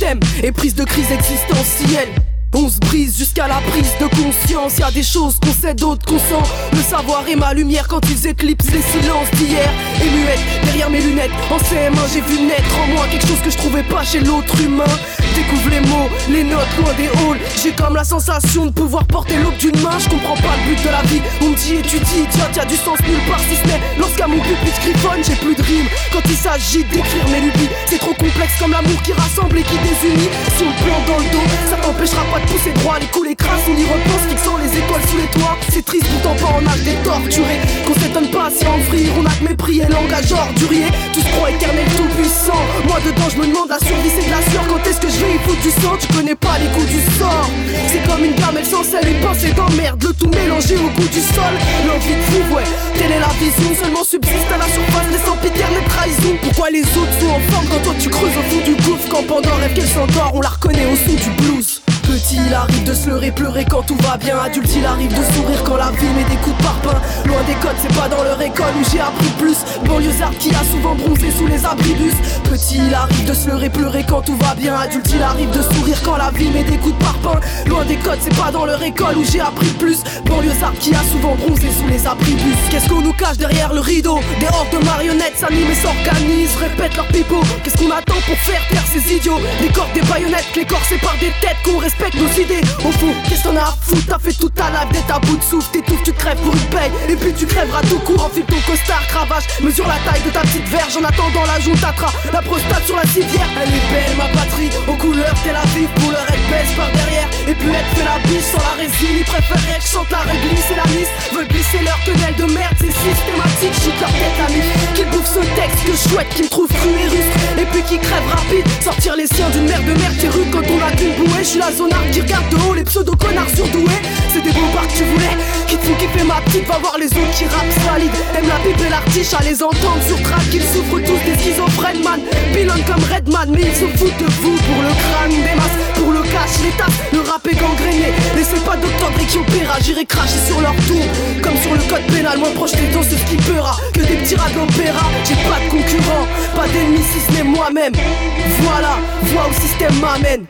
système et prise de crise existentielle. On se brise jusqu'à la prise de conscience. Y'a des choses qu'on sait, d'autres qu'on sent. Le savoir est ma lumière quand ils éclipsent les silences d'hier. Et muette, derrière mes lunettes, en CM1 j'ai vu naître en moi quelque chose que je trouvais pas chez l'autre humain. Découvre les mots, les notes loin des halls. J'ai comme la sensation de pouvoir porter l'aube d'une main. Je comprends pas le but de la vie. On me dit étudie, tiens, y'a du sens nulle part si ce n'est lorsqu'à mon pupitre griffonne. J'ai plus de rimes quand il s'agit d'écrire mes lubies. C'est trop complexe comme l'amour qui rassemble et qui désunit. Si on te plante dans le dos, ça t'empêchera pas de pousser droit. Les coups, les crasses, on y repense, fixant les étoiles sous les toits. C'est triste pourtant pas en âge des torturés. Qu'on s'étonne pas si en vrille on a que mépris et langage ordurier. Tout se croit éternel tout puissant. Moi dedans je me demande la survie c'est de la sueur. Quand est-ce que je vais y foutre du sang? Tu connais pas les coups du sort. C'est comme une gamelle sans sel, une pensée d'emmerde. Le tout mélangé au goût du sol. L'envie de vivre, ouais, telle est la vision. Seulement subsiste à la surface les sempiternelles trahisons. Pourquoi les autres sont en forme quand toi tu creuses au fond du gouffre? Quand Pandore rêve qu'elle s'endort, on la reconnaît au son du blues. Petit, il arrive de se leurrer, pleurer quand tout va bien. Adulte, il arrive de sourire quand la vie met des coups de parpaing. Loin des codes, c'est pas dans leur école où j'ai appris plus. Banlieusard qui a souvent bronzé sous les abribus. Petit, il arrive de se leurrer, pleurer quand tout va bien. Adulte, il arrive de sourire quand la vie met des coups de parpaing. Loin des codes, c'est pas dans leur école où j'ai appris plus. Banlieusard qui a souvent bronzé sous les abribus. Qu'est-ce qu'on nous cache derrière le rideau? Des hordes de marionnettes s'animent et s'organisent, répètent leur pipeau. Qu'est-ce qu'on attend pour faire taire ces idiots? Des corps, des baïonnettes, les corps séparent des têtes, qu'on respecte nos idées. Au fond, qu'est-ce qu'on a à foutre? T'as fait toute ta life d'être à bout de souffle. T'étouffes, tu crèves pour une paye. Et puis tu crèveras tout court. Enfile ton costard, cravache. Mesure la taille de ta petite verge. En attendant la joue t'attrape la prostate sur la civière. Elle est belle ma patrie, aux couleurs t'es la vive. Pour leur être baisse par derrière. Et puis elle fait la biche sans la résine. Ils préfèrent que chante la réglisse et la miss. Veulent glisser leur quenelle de merde. C'est systématique, chute leur tête la mif. Qu'ils bouffent ce texte que je souhaite, qu'ils me trouvent cru et rustre. Et puis qu'ils crèvent rapide. Sortir les siens d'une merde de merde qui est rude quand on a qu'une bouée. Je suis la zonarde qui regarde de haut les pseudo-connards surdoués. C'est des bobards que tu voulais, qui te font kiffer ma petite. Va voir les autres qui rappent solide. Aime la pipe et l'artiche, à les entendre sur track. Ils souffrent tous des schizophrènes man. Bilan comme Redman, mais ils se foutent de vous. Pour le crâne des masses, pour le cash, les tasses. Le rap est gangréné, laissez pas Dr Dre qui opéra. J'irai cracher sur leur tour, comme sur le code pénal. Moins proche des dons, c'est ce qui peura que des petits rats d'opéra. J'ai pas de concurrent, pas d'ennemis si ce n'est moi-même. Voilà, vois où le système m'amène.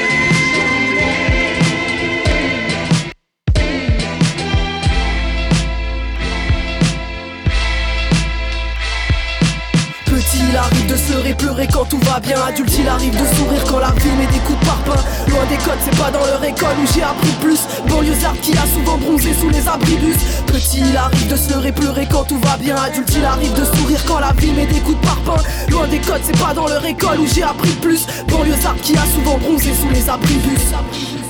Petit, il arrive de se leurrer, pleurer quand tout va bien. Adulte, il arrive de sourire quand la vie met des coups de parpaing. Loin des codes, c'est pas dans leur école où j'ai appris plus. Banlieusard qui a souvent bronzé sous les abribus. Petit, il arrive de se leurrer, pleurer quand tout va bien. Adulte, il arrive de sourire quand la vie met des coups de parpaing. Loin des codes, c'est pas dans leur école où j'ai appris plus. Banlieusard qui a souvent bronzé sous les abribus.